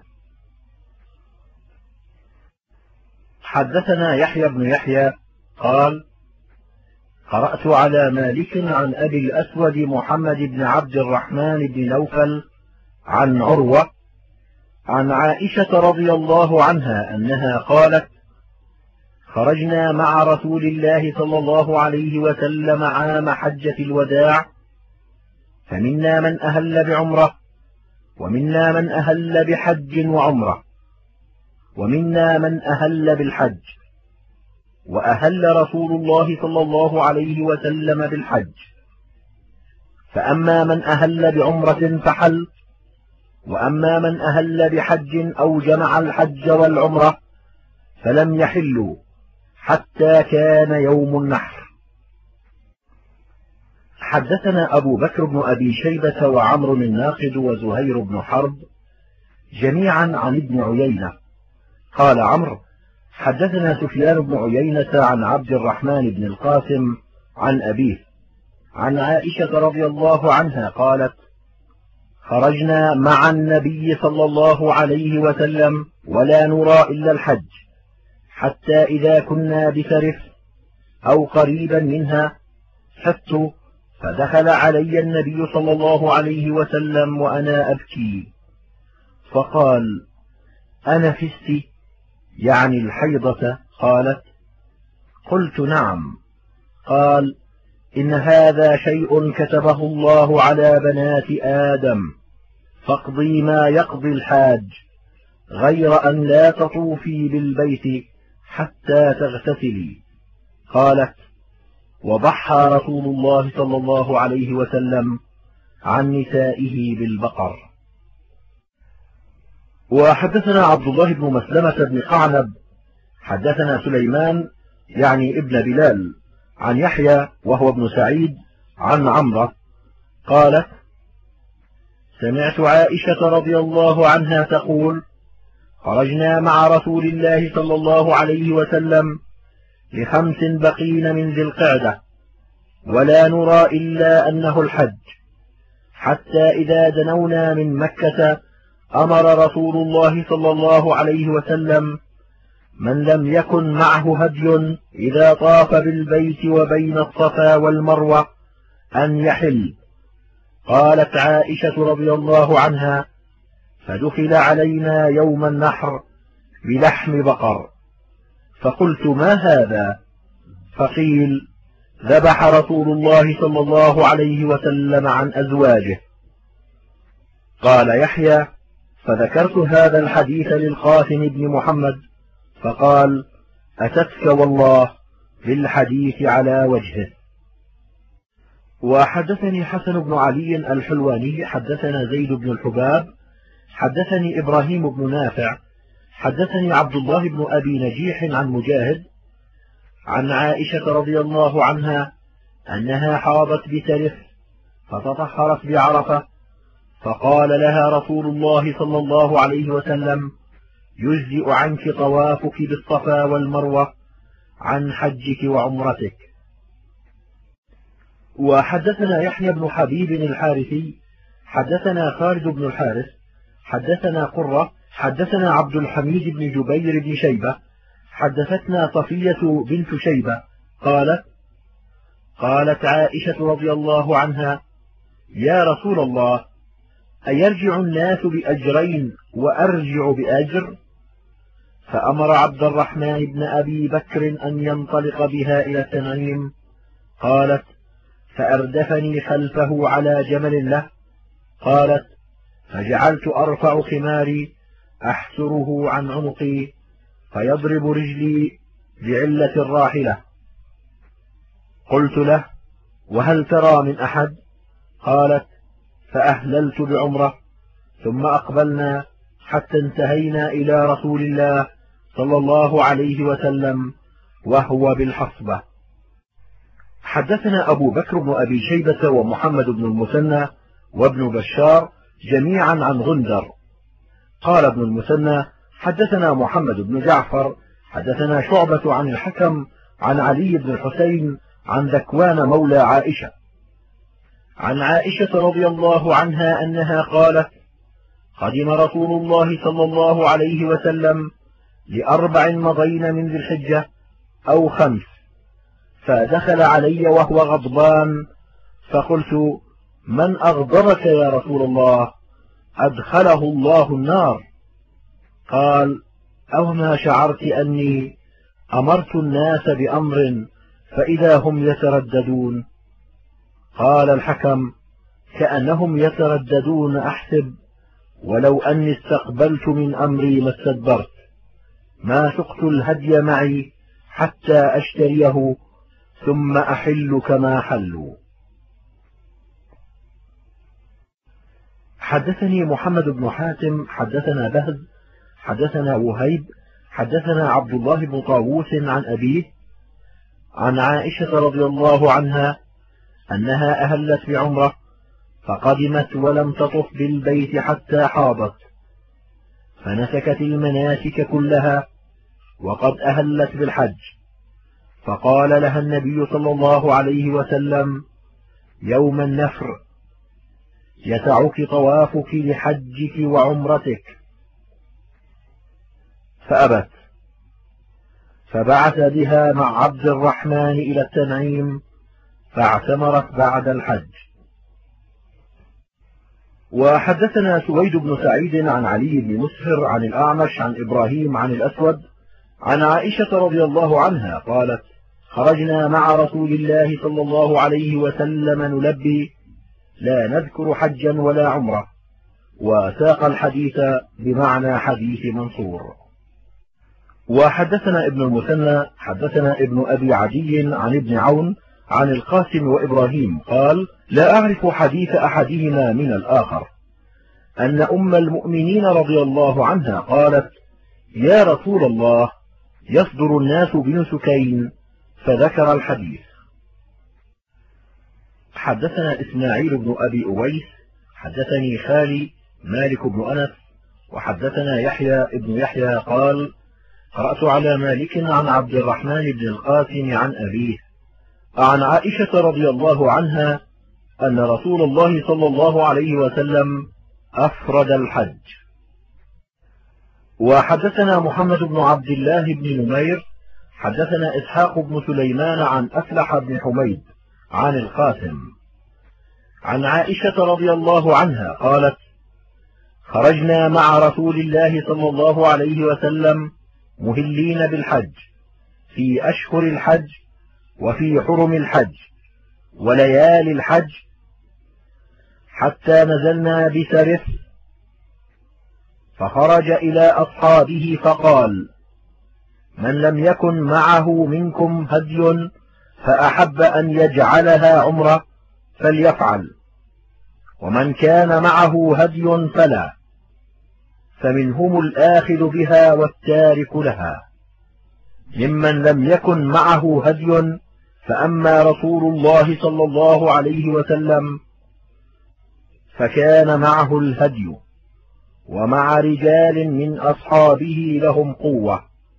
[SPEAKER 1] حدثنا يحيى بن يحيى قال: قرأت على مالك عن أبي الأسود محمد بن عبد الرحمن بن نوفل عن عروة عن عائشة رضي الله عنها أنها قالت: خرجنا مع رسول الله صلى الله عليه وسلم عام حجة الوداع، فمنا من أهل بعمرة، ومنا من أهل بحج وعمرة، ومنا من أهل بالحج، وأهل رسول الله صلى الله عليه وسلم بالحج، فأما من أهل بعمرة فحل، وأما من أهل بحج أو جمع الحج والعمرة فلم يحلوا حتى كان يوم النحر. حدثنا أبو بكر بن أبي شيبة وعمر الناقد وزهير بن حرب جميعا عن ابن عيينة قال عمرو: حدثنا سفيان بن عيينة عن عبد الرحمن بن القاسم عن أبيه عن عائشة رضي الله عنها قالت: خرجنا مع النبي صلى الله عليه وسلم ولا نرى إلا الحج، حتى إذا كنا بسرف أو قريبا منها حفت، فدخل علي النبي صلى الله عليه وسلم وأنا أبكي، فقال: أنفست؟ يعني الحيضة؟ قالت: قلت: نعم. قال: إن هذا شيء كتبه الله على بنات آدم، فاقضي ما يقضي الحاج، غير أن لا تطوفي بالبيت حتى تغتسلي. قالت: وضحى رسول الله صلى الله عليه وسلم عن نسائه بالبقر. وحدثنا عبد الله بن مسلمة بن قعنب حدثنا سليمان يعني ابن بلال عن يحيى وهو ابن سعيد عن عمرة قالت: سمعت عائشة رضي الله عنها تقول: خرجنا مع رسول الله صلى الله عليه وسلم ل5 بقين من ذي القعدة، ولا نرى إلا أنه الحج، حتى إذا دنونا من مكة أمر رسول الله صلى الله عليه وسلم من لم يكن معه هدي إذا طاف بالبيت وبين الصفا والمروة أن يحل. قالت عائشة رضي الله عنها: فدخل علينا يوم النحر بلحم بقر، فقلت: ما هذا؟ فقيل: ذبح رسول الله صلى الله عليه وسلم عن أزواجه. قال يحيى: فذكرت هذا الحديث للقاسم بن محمد، فقال: أتتك والله بالحديث على وجهه. وحدثني حسن بن علي الحلواني حدثنا زيد بن الحباب حدثني إبراهيم بن نافع حدثني عبد الله بن أبي نجيح عن مجاهد عن عائشة رضي الله عنها أنها حاضت بسرف فتطهرت بعرفة، فقال لها رسول الله صلى الله عليه وسلم: يجزئ عنك طوافك بالصفا والمروة عن حجك وعمرتك. وحدثنا يحيى بن حبيب الحارثي حدثنا خالد بن الحارث حدثنا قرة حدثنا عبد الحميد بن جبير بن شيبة حدثتنا صفية بنت شيبة قالت عائشة رضي الله عنها: يا رسول الله، أيرجع الناس بأجرين وأرجع بأجر؟ فأمر عبد الرحمن بن أبي بكر أن ينطلق بها إلى التنعيم. قالت: فأردفني خلفه على جمل له. قالت: فجعلت أرفع خماري أحسره عن عنقي فيضرب رجلي بعلة الراحلة. قلت له: وهل ترى من أحد؟ قالت: فأهللت بعمرة، ثم أقبلنا حتى انتهينا إلى رسول الله صلى الله عليه وسلم وهو بالحصبة. حدثنا أبو بكر بن أبي شيبة ومحمد بن المثنى وابن بشار جميعا عن غندر. قال ابن المثنى: حدثنا محمد بن جعفر حدثنا شعبة عن الحكم عن علي بن الحسين عن ذكوان مولى عائشة عن عائشة رضي الله عنها أنها قالت: قدم رسول الله صلى الله عليه وسلم ل4 مضين من ذي الحجة أو 5، فدخل علي وهو غضبان، فقلت: من أغضبك يا رسول الله؟ أدخله الله النار. قال: أوما شعرت أني أمرت الناس بأمر فإذا هم يترددون؟ قال الحكم: كأنهم يترددون أحسب، ولو أني استقبلت من أمري ما استدبرت، ما سقت الهدي معي حتى أشتريه ثم أحل كما حلوا. حدثني محمد بن حاتم حدثنا بهز حدثنا وهيب حدثنا عبد الله بن طاووس عن أبيه عن عائشة رضي الله عنها أنها أهلت بعمرة، فقدمت ولم تطف بالبيت حتى حاضت، فنسكت المناسك كلها وقد أهلت بالحج، فقال لها النبي صلى الله عليه وسلم يوم النفر: يسعك طوافك لحجك وعمرتك، فأبت، فبعث بها مع عبد الرحمن إلى التنعيم فاعتمرت بعد الحج. وحدثنا سويد بن سعيد عن علي بن مسهر عن الأعمش عن إبراهيم عن الأسود عن عائشة رضي الله عنها قالت: خرجنا مع رسول الله صلى الله عليه وسلم نلبي لا نذكر حجا ولا عمرة، وساق الحديث بمعنى حديث منصور. وحدثنا ابن المثنى حدثنا ابن أبي عدي عن ابن عون عن القاسم وإبراهيم قال: لا أعرف حديث أحدهما من الآخر، أن أم المؤمنين رضي الله عنها قالت: يا رسول الله، يصدر الناس بنسكين، فذكر الحديث. حدثنا إسماعيل بن أبي أويس حدثني خالي مالك بن أنس وحدثنا يحيى بن يحيى قال: قرأت على مالك عن عبد الرحمن بن القاسم عن أبيه عن عائشة رضي الله عنها أن رسول الله صلى الله عليه وسلم أفرد الحج. وحدثنا محمد بن عبد الله بن نمير حدثنا إسحاق بن سليمان عن أفلح بن حميد عن القاسم عن عائشة رضي الله عنها قالت: خرجنا مع رسول الله صلى الله عليه وسلم مهلين بالحج في أشهر الحج وفي حرم الحج وليالي الحج، حتى نزلنا بسرف، فخرج إلى أصحابه فقال: من لم يكن معه منكم هدي فأحب أن يجعلها عمرة فليفعل، ومن كان معه هدي فلا، فمنهم الآخذ بها والتارك لها. ممن لم يكن معه هدي فأما رسول الله صلى الله عليه وسلم فكان معه الهدي، ومع رجال من أصحابه لهم قوة،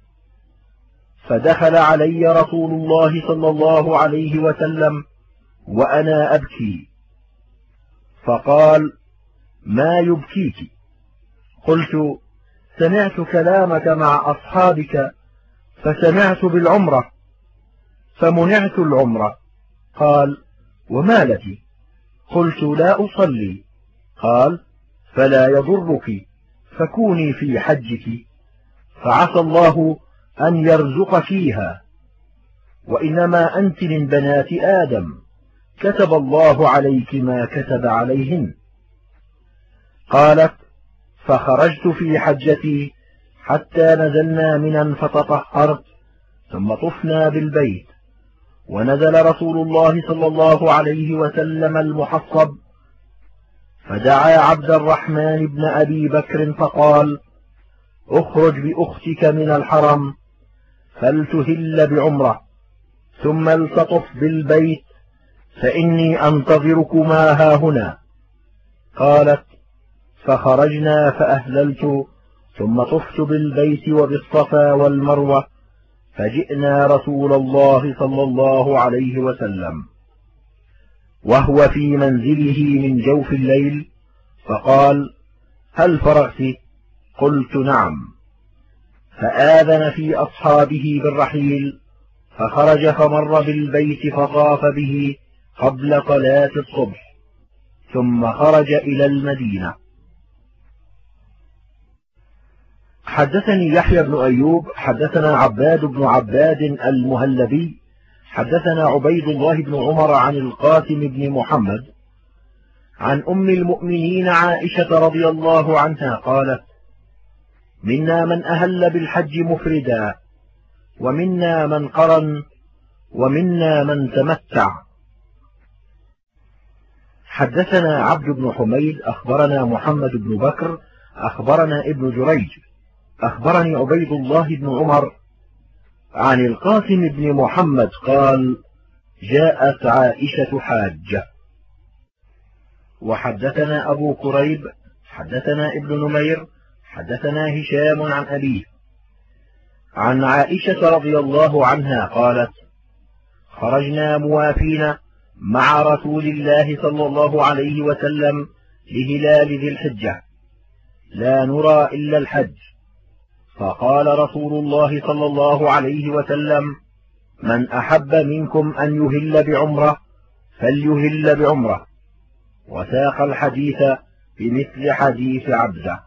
[SPEAKER 1] فدخل علي رسول الله صلى الله عليه وسلم وأنا أبكي، فقال: ما يبكيك؟ قلت: سمعت كلامك مع أصحابك فسمعت بالعمرة فمنعت العمرة. قال: وما لك؟ قلت: لا أصلي. قال: فلا يضرك، فكوني في حجك، فعسى الله أن يرزق فيها، وإنما أنت من بنات آدم، كتب الله عليك ما كتب عليهن. قالت: فخرجت في حجتي حتى نزلنا منى فتطهرت، ثم طفنا بالبيت، ونزل رسول الله صلى الله عليه وسلم المحصب، فدعا عبد الرحمن بن أبي بكر فقال: اخرج بأختك من الحرم فلتهل بعمرة، ثم التطف بالبيت، فإني أنتظركما هاهنا. قالت: فخرجنا فأهللت، ثم طفت بالبيت وبالصفا والمروة، فجئنا رسول الله صلى الله عليه وسلم وهو في منزله من جوف الليل، فقال: هل فرغت؟ قلت: نعم. فآذن في أصحابه بالرحيل، فخرج فمر بالبيت فطاف به قبل صلاة الصبح، ثم خرج إلى المدينة. حدثني يحيى بن أيوب حدثنا عباد بن عباد المهلبي حدثنا عبيد الله بن عمر عن القاسم بن محمد عن أم المؤمنين عائشة رضي الله عنها قالت: منا من أهل بالحج مفردا، ومنا من قرن، ومنا من تمتع. حدثنا عبد بن حميد أخبرنا محمد بن بكر أخبرنا ابن جريج أخبرني عبيد الله بن عمر عن القاسم بن محمد قال: جاءت عائشة حاجة. وحدثنا أبو كريب حدثنا ابن نمير حدثنا هشام عن أبيه عن عائشة رضي الله عنها قالت: خرجنا موافين مع رسول الله صلى الله عليه وسلم لهلال ذي الحجة لا نرى إلا الحج، فقال رسول الله صلى الله عليه وسلم: من أحب منكم أن يهل بعمرة فليهل بعمرة، وساق الحديث بمثل حديث عبزة.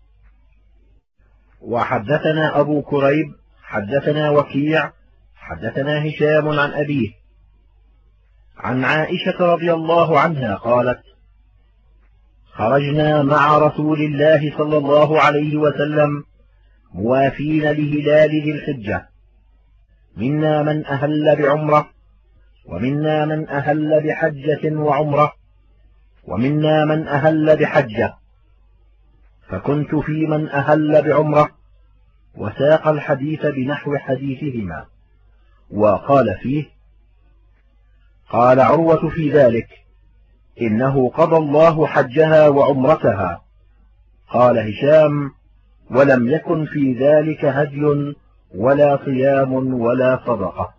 [SPEAKER 1] وحدثنا أبو كريب حدثنا وكيع حدثنا هشام عن أبيه عن عائشة رضي الله عنها قالت: خرجنا مع رسول الله صلى الله عليه وسلم موافين لهلال ذي الحجة، منا من أهل بعمرة، ومنا من أهل بحجة وعمرة، ومنا من أهل بحجة، فكنت في من أهل بعمرة، وساق الحديث بنحو حديثهما. وقال فيه: قال عروة في ذلك: إنه قضى الله حجها وعمرتها. قال هشام: ولم يكن في ذلك هدي ولا صيام ولا صدقة.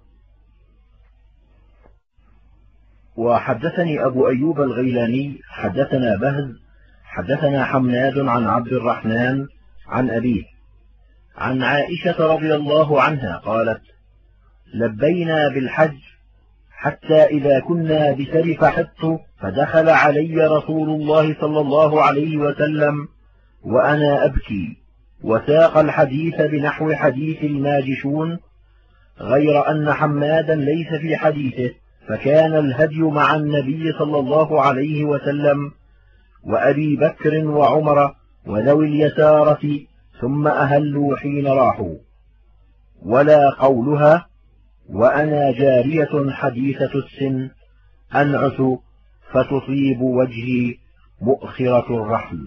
[SPEAKER 1] وحدثني أبو أيوب الغيلاني حدثنا بهز حدثنا حماد عن عبد الرحمن عن أبيه عن عائشة رضي الله عنها قالت: لبينا بالحج حتى إذا كنا بسرف حط فدخل علي رسول الله صلى الله عليه وسلم وأنا أبكي، وساق الحديث بنحو حديث الماجشون، غير أن حمادا ليس في حديثه، فكان الهدي مع النبي صلى الله عليه وسلم وأبي بكر وعمر وذوي اليسارة، ثم أهلوا حين راحوا. ولا قولها: وأنا جارية حديثة السن أنعس فتصيب وجهي مؤخرة الرحل.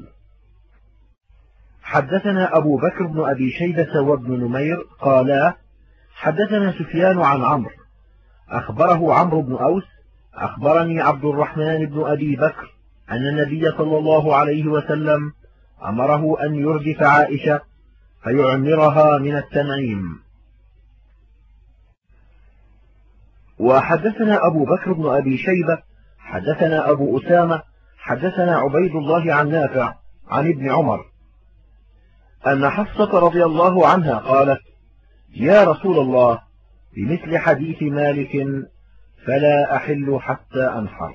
[SPEAKER 1] حدثنا أبو بكر بن أبي شيبة وابن نمير قالا: حدثنا سفيان عن عمرو أخبره عمرو بن أوس أخبرني عبد الرحمن بن أبي بكر أن النبي صلى الله عليه وسلم أمره أن يردف عائشة فيعمرها من التنعيم. وحدثنا أبو بكر بن أبي شيبة حدثنا أبو أسامة حدثنا عبيد الله عن نافع عن ابن عمر أن حفصة رضي الله عنها قالت: يا رسول الله، بمثل حديث مالك فلا أحل حتى أنحر.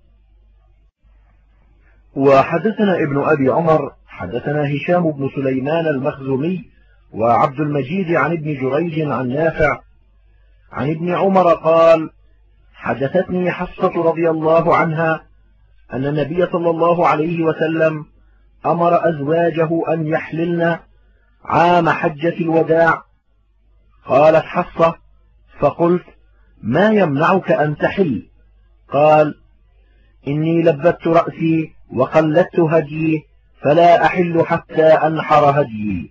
[SPEAKER 1] وحدثنا ابن أبي عمر حدثنا هشام بن سليمان المخزومي وعبد المجيد عن ابن جريج عن نافع عن ابن عمر قال: حدثتني حفصة رضي الله عنها أن النبي صلى الله عليه وسلم أمر أزواجه أن يحللن عام حجة الوداع. قالت حفصة: فقلت: ما يمنعك أن تحل؟ قال: إني لبت رأسي وقلدت هديي فلا أحل حتى أنحر هديي.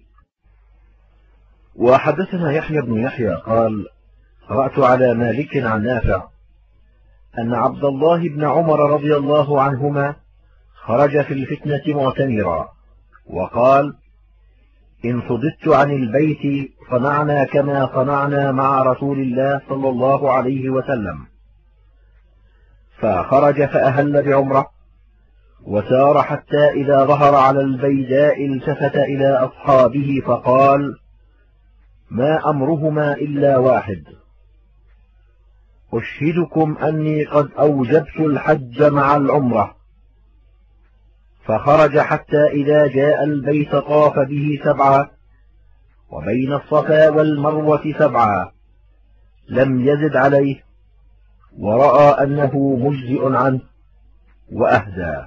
[SPEAKER 1] وحدثنا يحيى بن يحيى قال: قرأت على مالك عن نافع أن عبد الله بن عمر رضي الله عنهما خرج في الفتنة معتمرا، وقال: إن صددت عن البيت صنعنا كما صنعنا مع رسول الله صلى الله عليه وسلم. فخرج فأهل بعمرة وسار حتى إذا ظهر على البيداء التفت إلى أصحابه فقال: ما أمرهما إلا واحد، أشهدكم أني قد أوجبت الحج مع العمرة. فخرج حتى إذا جاء البيت طاف به 7، وبين الصفا والمروة 7، لم يزد عليه، ورأى أنه مجزئ عنه وأهدى.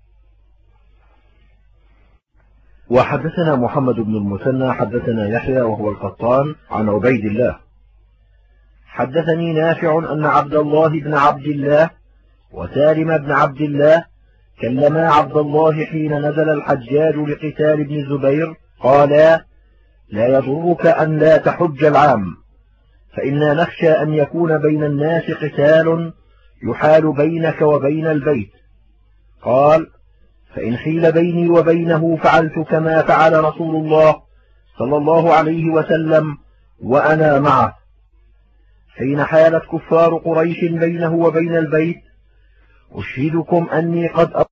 [SPEAKER 1] وحدثنا محمد بن المثنى حدثنا يحيى وهو القطان عن عبيد الله حدثني نافع أن عبد الله بن عبد الله وسالم بن عبد الله كلما عبد الله حين نزل الحجاج لقتال ابن الزبير قالا: لا يضرك أن لا تحج العام، فإنا نخشى أن يكون بين الناس قتال يحال بينك وبين البيت. قال: فإن حيل بيني وبينه فعلت كما فعل رسول الله صلى الله عليه وسلم وأنا معه. حين حالت كفار قريش بينه وبين البيت أشهدكم أني قد